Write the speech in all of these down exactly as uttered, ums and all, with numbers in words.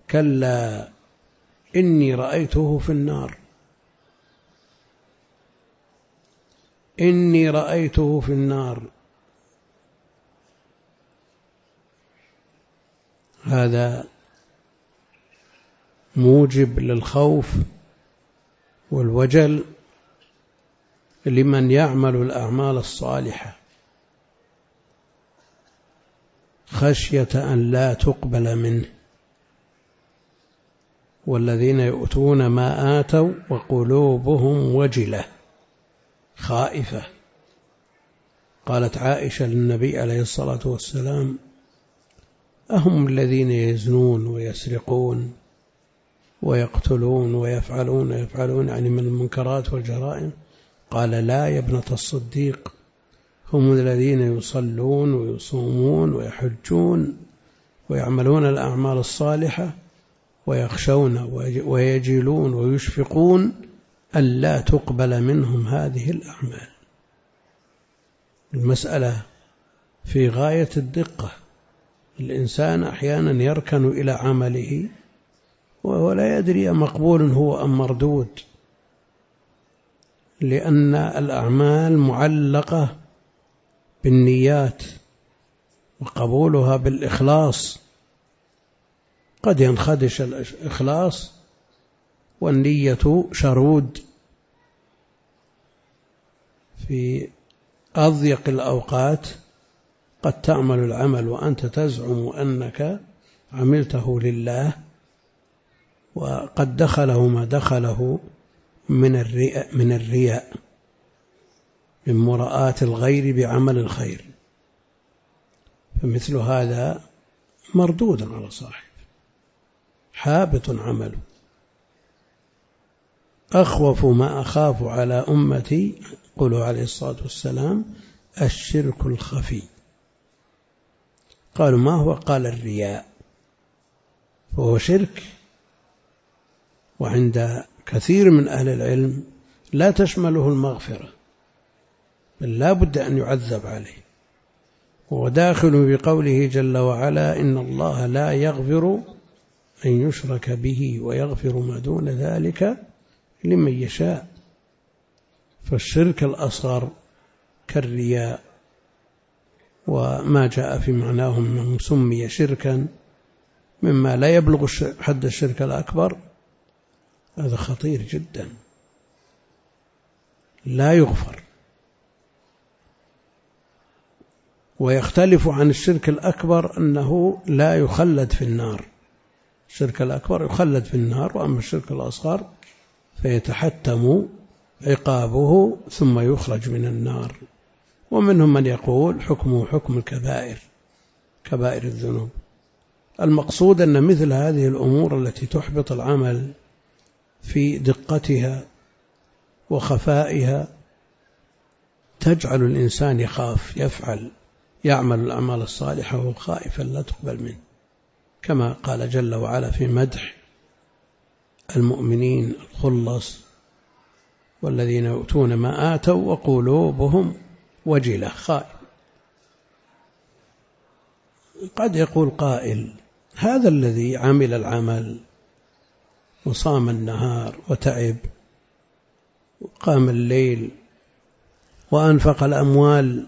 كلا إني رأيته في النار إني رأيته في النار. هذا موجب للخوف والوجل لمن يعمل الأعمال الصالحة خشية أن لا تقبل منه. والذين يؤتون ما آتوا وقلوبهم وجلة خائفة. قالت عائشة للنبي عليه الصلاة والسلام: أهم الذين يزنون ويسرقون ويقتلون ويفعلون ويفعلون يعني من المنكرات والجرائم؟ قال: لا يا ابنة الصديق، هم الذين يصلون ويصومون ويحجون ويعملون الأعمال الصالحة ويخشون ويجلون ويشفقون أن لا تقبل منهم هذه الأعمال. المسألة في غاية الدقة. الإنسان أحيانا يركن إلى عمله وهو لا يدري مقبول هو أم مردود، لأن الأعمال معلقة بالنيات وقبولها بالإخلاص. قد ينخدش الإخلاص والنية شرود في أضيق الأوقات. قد تعمل العمل وأنت تزعم أنك عملته لله، وقد دخله ما دخله من الرياء من الرياء من مراءة الغير بعمل الخير، فمثل هذا مردود على صاحب، حابط عمله. أخوف ما أخاف على أمتي، قوله عليه الصلاة والسلام، الشرك الخفي. قالوا: ما هو؟ قال: الرياء. فهو شرك، وعند كثير من أهل العلم لا تشمله المغفرة، بل لا بد أن يعذب عليه. وهو داخل بقوله جل وعلا: إن الله لا يغفر أن يشرك به ويغفر ما دون ذلك لمن يشاء. فالشرك الأصغر كالرياء وما جاء في معناه من سمي شركا مما لا يبلغ حد الشرك الأكبر، هذا خطير جدا لا يغفر. ويختلف عن الشرك الأكبر أنه لا يخلد في النار. الشرك الأكبر يخلد في النار، وأما الشرك الأصغر فيتحتم عقابه ثم يخرج من النار. ومنهم من يقول حكمه حكم الكبائر، كبائر الذنوب. المقصود أن مثل هذه الأمور التي تحبط العمل في دقتها وخفائها تجعل الإنسان يخاف، يفعل يعمل الأعمال الصالحة وهو خائفا لا تقبل منه، كما قال جل وعلا في مدح المؤمنين الخلص: والذين يؤتون ما آتوا وقلوبهم وجلة خائف. قد يقول قائل: هذا الذي عمل العمل وصام النهار وتعب وقام الليل وأنفق الأموال،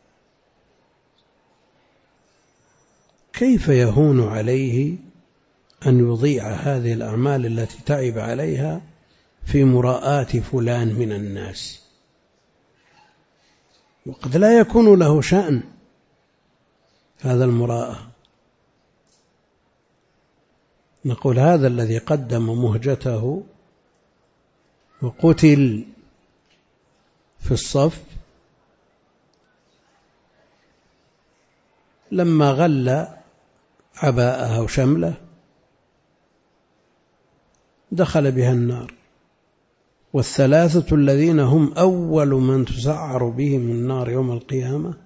كيف يهون عليه أن يضيع هذه الأعمال التي تعب عليها في مراءاة فلان من الناس؟ وقد لا يكون له شأن هذا المراءة. نقول: هذا الذي قدم مهجته وقتل في الصف لما غل عباءه وشمله دخل بها النار. والثلاثة الذين هم أول من تسعر بهم النار يوم القيامة: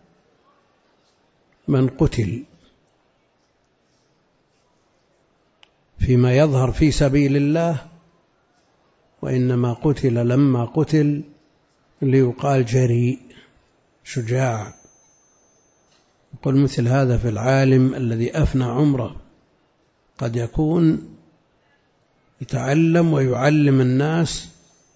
من قتل فيما يظهر في سبيل الله، وإنما قتل لما قتل ليقال جريء شجاع. يقول مثل هذا في العالم الذي أفنى عمره، قد يكون يتعلم ويعلم الناس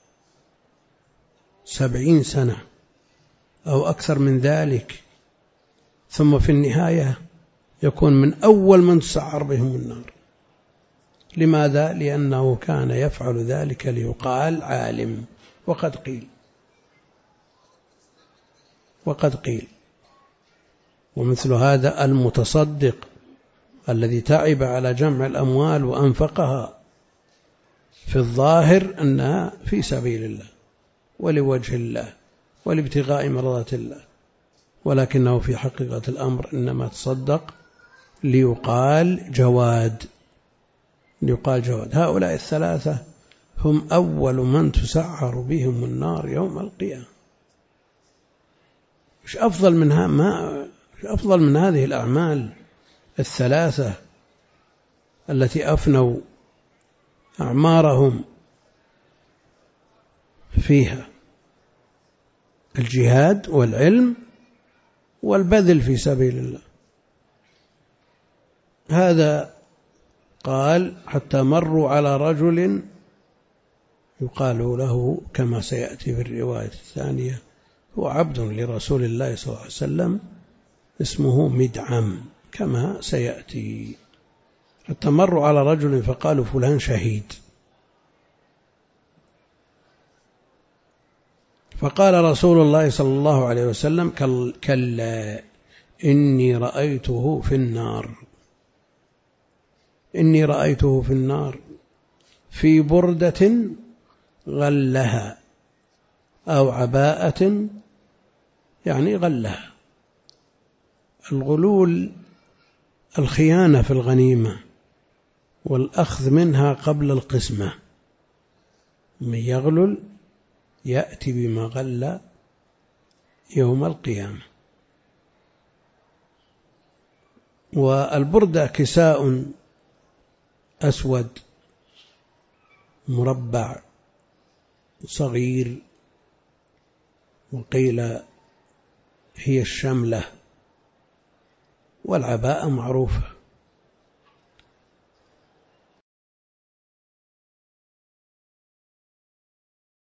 سبعين سنة أو أكثر من ذلك، ثم في النهاية يكون من أول من تسعر بهم النار. لماذا؟ لأنه كان يفعل ذلك ليقال عالم. وقد قيل وقد قيل ومثل هذا المتصدق الذي تعب على جمع الأموال وأنفقها في الظاهر أنها في سبيل الله ولوجه الله ولابتغاء مرضات الله، ولكنه في حقيقة الأمر إنما تصدق ليقال جواد ليقال جواد. هؤلاء الثلاثة هم أول من تسعر بهم النار يوم القيامة. مش أفضل منها ما مش أفضل من هذه الأعمال الثلاثة التي أفنوا أعمارهم فيها: الجهاد والعلم والبذل في سبيل الله. هذا قال: حتى مروا على رجل يقال له كما سيأتي في الرواية الثانية هو عبد لرسول الله صلى الله عليه وسلم اسمه مدعم كما سيأتي. حتى مروا على رجل فقالوا: فلان شهيد. فقال رسول الله صلى الله عليه وسلم: كلا إني رأيته في النار إني رأيته في النار في بردة غلها أو عباءة، يعني غلها. الغلول الخيانة في الغنيمة والأخذ منها قبل القسمة. من يغلل يأتي بما غل يوم القيامة. والبردة كساء أسود مربع صغير، وقيل هي الشملة. والعباءة معروفة